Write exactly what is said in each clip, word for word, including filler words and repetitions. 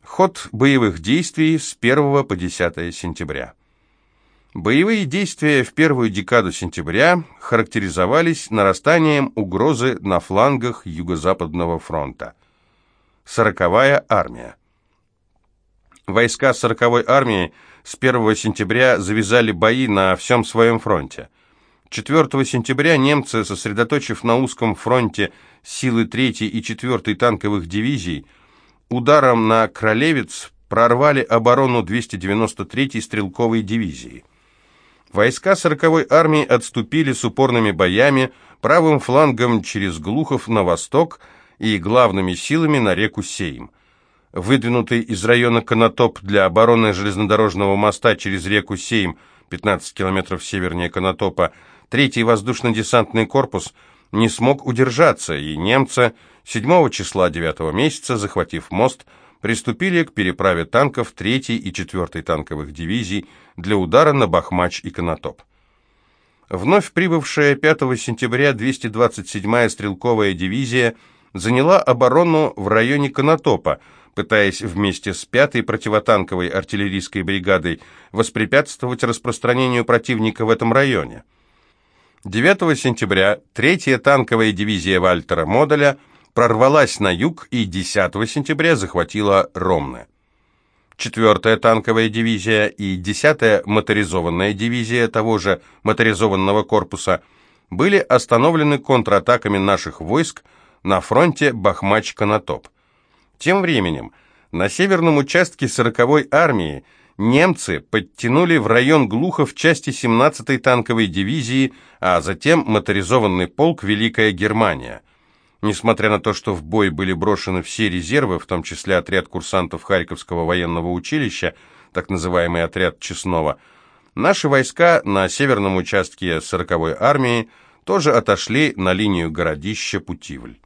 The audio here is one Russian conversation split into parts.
Ход боевых действий с первого по десятое сентября. Боевые действия в первую декаду сентября характеризовались нарастанием угрозы на флангах Юго-Западного фронта. Сороковая армия. Войска сороковой армии с первого сентября завязали бои на всем своем фронте. четвёртого сентября немцы, сосредоточив на узком фронте силы третьей и четвёртой танковых дивизий, ударом на Кролевец прорвали оборону двести девяносто третьей стрелковой дивизии. Войска сороковой армии отступили с упорными боями правым флангом через Глухов на восток и главными силами на реку Сейм. Выдвинутый из района Конотоп для обороны железнодорожного моста через реку Сейм, пятнадцать километров севернее Конотопа, третий воздушно-десантный корпус не смог удержаться, и немцы седьмого числа девятого месяца, захватив мост, приступили к переправе танков третьей и четвёртой танковых дивизий для удара на Бахмач и Конотоп. Вновь прибывшая пятого сентября двести двадцать седьмая стрелковая дивизия заняла оборону в районе Конотопа, пытаясь вместе с пятой противотанковой артиллерийской бригадой воспрепятствовать распространению противника в этом районе. девятого сентября третья танковая дивизия Вальтера Моделя прорвалась на юг и десятого сентября захватила Ромны. четвёртая танковая дивизия и десятая моторизованная дивизия того же моторизованного корпуса были остановлены контратаками наших войск на фронте Бахмач-Конотоп. Тем временем на северном участке сороковой армии немцы подтянули в район Глухов части семнадцатой танковой дивизии, а затем моторизованный полк «Великая Германия». Несмотря на то, что в бой были брошены все резервы, в том числе отряд курсантов Харьковского военного училища, так называемый отряд Честного, наши войска на северном участке сороковой армии тоже отошли на линию городища Путивль.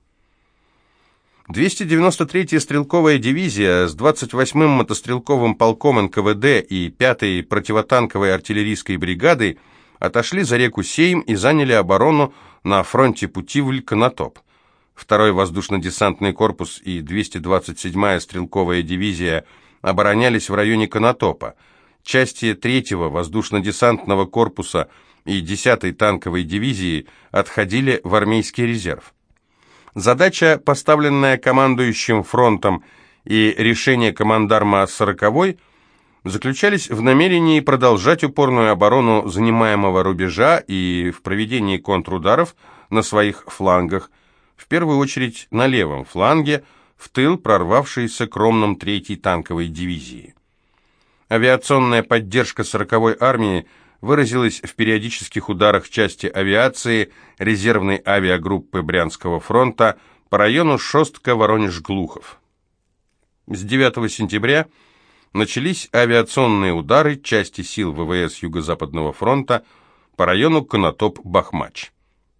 двести девяносто третья стрелковая дивизия с двадцать восьмым мотострелковым полком эн ка вэ дэ и пятой противотанковой артиллерийской бригадой отошли за реку Сейм и заняли оборону на фронте Путивль-Конотоп. Второй воздушно-десантный корпус и двести двадцать седьмая стрелковая дивизия оборонялись в районе Конотопа. Части третьего воздушно-десантного корпуса и десятой танковой дивизии отходили в армейский резерв. Задача, поставленная командующим фронтом, и решение командарма сороковой заключались в намерении продолжать упорную оборону занимаемого рубежа и в проведении контрударов на своих флангах, в первую очередь на левом фланге, в тыл прорвавшейся к Ромнам третьей танковой дивизии. Авиационная поддержка сороковой армии выразилась в периодических ударах части авиации резервной авиагруппы Брянского фронта по району Шостка-Воронеж-Глухов. С девятого сентября начались авиационные удары части сил вэ вэ эс Юго-Западного фронта по району Конотоп-Бахмач.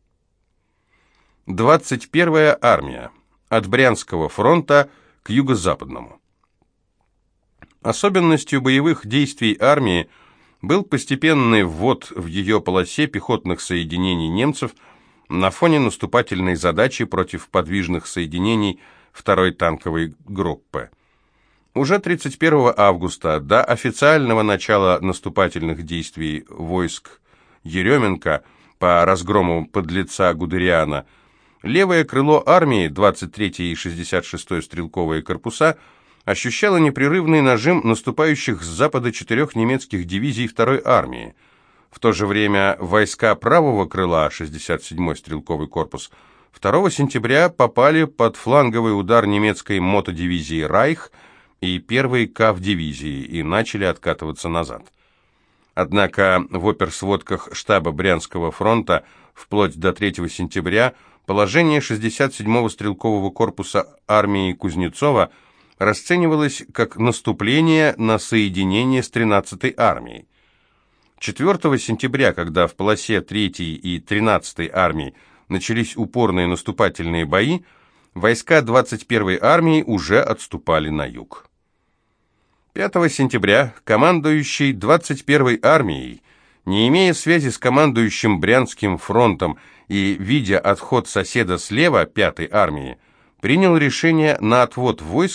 двадцать первая армия. От Брянского фронта к Юго-Западному. Особенностью боевых действий армии был постепенный ввод в ее полосе пехотных соединений немцев на фоне наступательной задачи против подвижных соединений второй танковой группы. Уже тридцать первого августа, до официального начала наступательных действий войск Еременко по разгрому подлеца Гудериана, левое крыло армии, двадцать третья и шестьдесят шестая стрелковые корпуса, ощущало непрерывный нажим наступающих с запада четырех немецких дивизий второй армии. В то же время войска правого крыла, шестьдесят седьмой стрелковый корпус, второго сентября попали под фланговый удар немецкой мотодивизии «Райх» и первой КАВ-дивизии и начали откатываться назад. Однако в оперсводках штаба Брянского фронта вплоть до третьего сентября положение шестьдесят седьмого стрелкового корпуса армии Кузнецова расценивалось как наступление на соединение с тринадцатой армией. четвёртого сентября, когда в полосе третьей и тринадцатой армии начались упорные наступательные бои, войска двадцать первой армии уже отступали на юг. пятого сентября командующий двадцать первой армией, не имея связи с командующим Брянским фронтом и видя отход соседа слева пятой армии, принял решение на отвод войск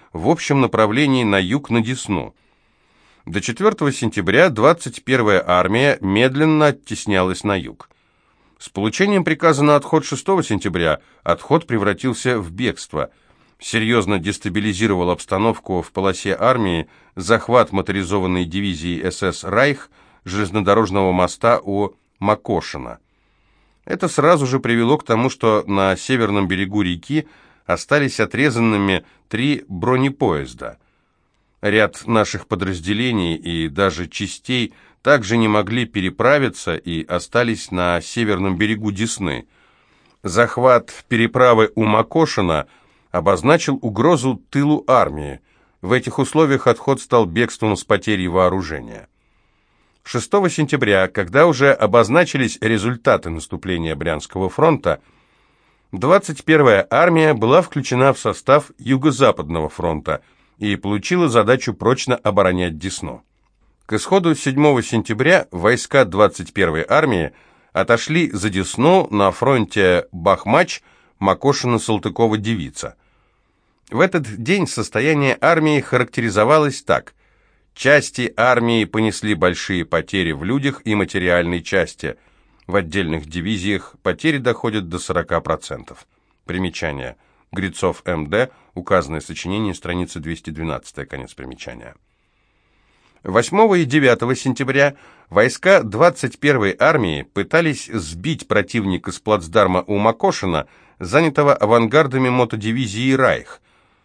в общем направлении на юг на Десну. До четвёртого сентября двадцать первая армия медленно оттеснялась на юг. С получением приказа на отход шестого сентября отход превратился в бегство. Серьезно дестабилизировал обстановку в полосе армии захват моторизованной дивизии СС «Райх» железнодорожного моста у Макошино. Это сразу же привело к тому, что на северном берегу реки остались отрезанными три бронепоезда. Ряд наших подразделений и даже частей также не могли переправиться и остались на северном берегу Десны. Захват переправы у Макошино обозначил угрозу тылу армии. В этих условиях отход стал бегством с потерей вооружения. шестого сентября, когда уже обозначились результаты наступления Брянского фронта, двадцать первая армия была включена в состав Юго-Западного фронта и получила задачу прочно оборонять Десну. К исходу седьмого сентября войска двадцать первой армии отошли за Десну на фронте Бахмач, Макошино-Салтыкова-Девица. В этот день состояние армии характеризовалось так. Части армии понесли большие потери в людях и материальной части. В отдельных дивизиях потери доходят до сорока процентов. Примечание. Грицов М Д. Указанное сочинение, страница двести двенадцать, конец примечания. восьмого и девятого сентября войска двадцать первой армии пытались сбить противника с плацдарма у Макошино, занятого авангардами мотодивизии «Райх».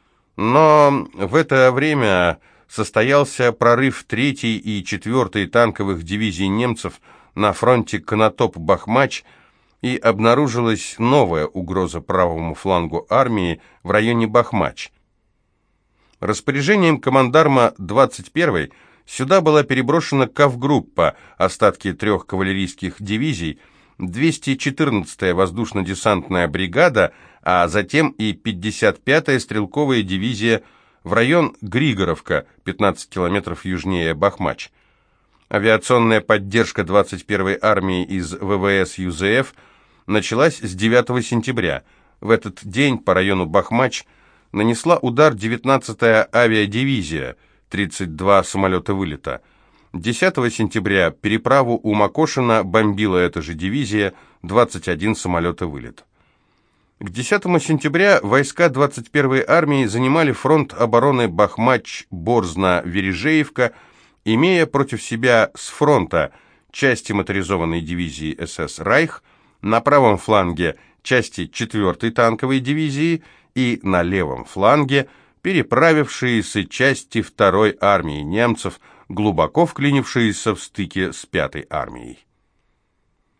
Но в это время состоялся прорыв третьей и четвёртой танковых дивизий немцев на фронте Конотоп-Бахмач, и обнаружилась новая угроза правому флангу армии в районе Бахмач. Распоряжением командарма двадцать первой сюда была переброшена кавгруппа, остатки трех кавалерийских дивизий, двести четырнадцатая воздушно-десантная бригада, а затем и пятьдесят пятая стрелковая дивизия в район Григоровка, пятнадцать километров южнее Бахмач. Авиационная поддержка двадцать первой армии из вэ вэ эс ю зэ эф началась с девятого сентября. В этот день по району Бахмач нанесла удар девятнадцатая авиадивизия, тридцать два самолета вылета. десятого сентября переправу у Макошино бомбила эта же дивизия, двадцать один самолета вылет. К десятому сентября войска двадцать первой армии занимали фронт обороны Бахмач-Борзна-Вережеевка, имея против себя с фронта части моторизованной дивизии СС «Райх», на правом фланге части четвёртой танковой дивизии и на левом фланге переправившиеся части второй армии немцев, глубоко вклинившиеся в стыке с пятой армией.